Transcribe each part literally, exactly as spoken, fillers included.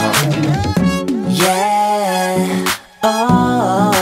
Yeah, oh,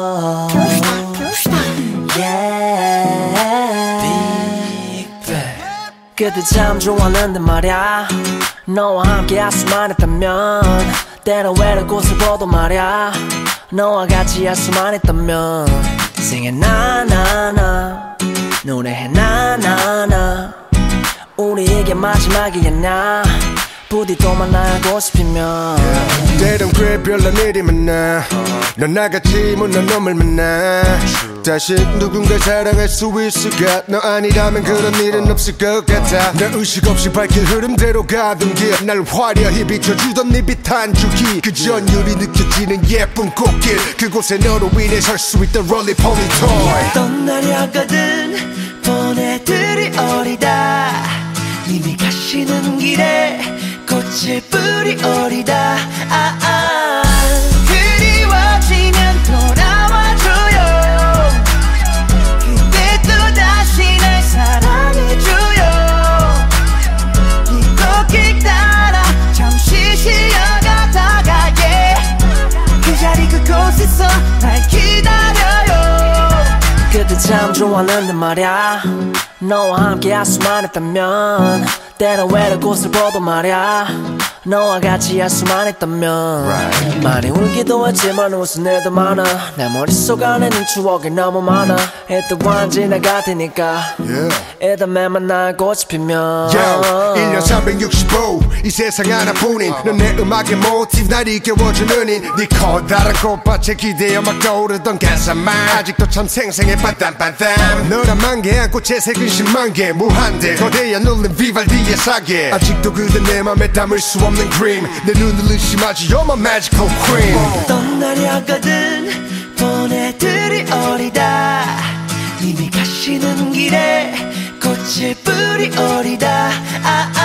yeah. Big Bang. 그때 참 좋았는데 말야 너와 함께 할 수만 있다면 때론 외로운 곳을 보도 말야 너와 같이 할 수만 있다면 Singing 나나나 노래해 나나나 우리 이게 마지막이겠냐 부디 또 만나고 싶으면 yeah. 때론 꽤 별난 일이 많아 넌 나같이 못난 놈을 만나 다시 누군가 사랑할 수 있을까 너 아니라면 그런 일은 없을 것 같아 나 의식 없이 밝힌 흐름대로 가던 길 날 화려히 비춰주던 네 빛 한 줄기 그 전율이 느껴지는 예쁜 꽃길 그곳에 너로 인해 설 수 있던 롤리폴리 토이 떠나려거든 보내드리 어리다 이미 가시는 길에 꽃을 뿌리 어리다 아, 아. 그리워지면 돌아와줘요 그때 또 다시 날 사랑해줘요 이 꽃길 따라 잠시 쉬어가다가 yeah. 그 자리 그곳에서 날 기다려요 그때 참 좋았는데 말야 너와 함께 할 수만 있다면 때론 외로운 곳을 보도 말야 너와 같이 할 수만 있다면 right. 많이 울기도 했지만 웃은 일도 많아 내 머릿속 안에는 추억이 너무 많아 일단 지나갈 테니까 yeah. 일단 매만 나고 싶으면 Yo, 일 년 삼백육십오 이 세상 하나뿐인 넌 내 음악의 모티브 날 이겨워주는 인네 커다란 꽃밭에 기대어 막 떠오르던 가사만 아직도 참 생생해 빤딴빤딴 너란 만개 안고 채색은 십만 개 무한대 거대한 울림 비발디의 사계 아직도 그대 내 맘에 담을 수 없는 그림 내 눈을 의심하지 You're my magical queen 떠나려거든 보내드리 어리다 이미 가시는 길에 꽃을 뿌리 어리다 아,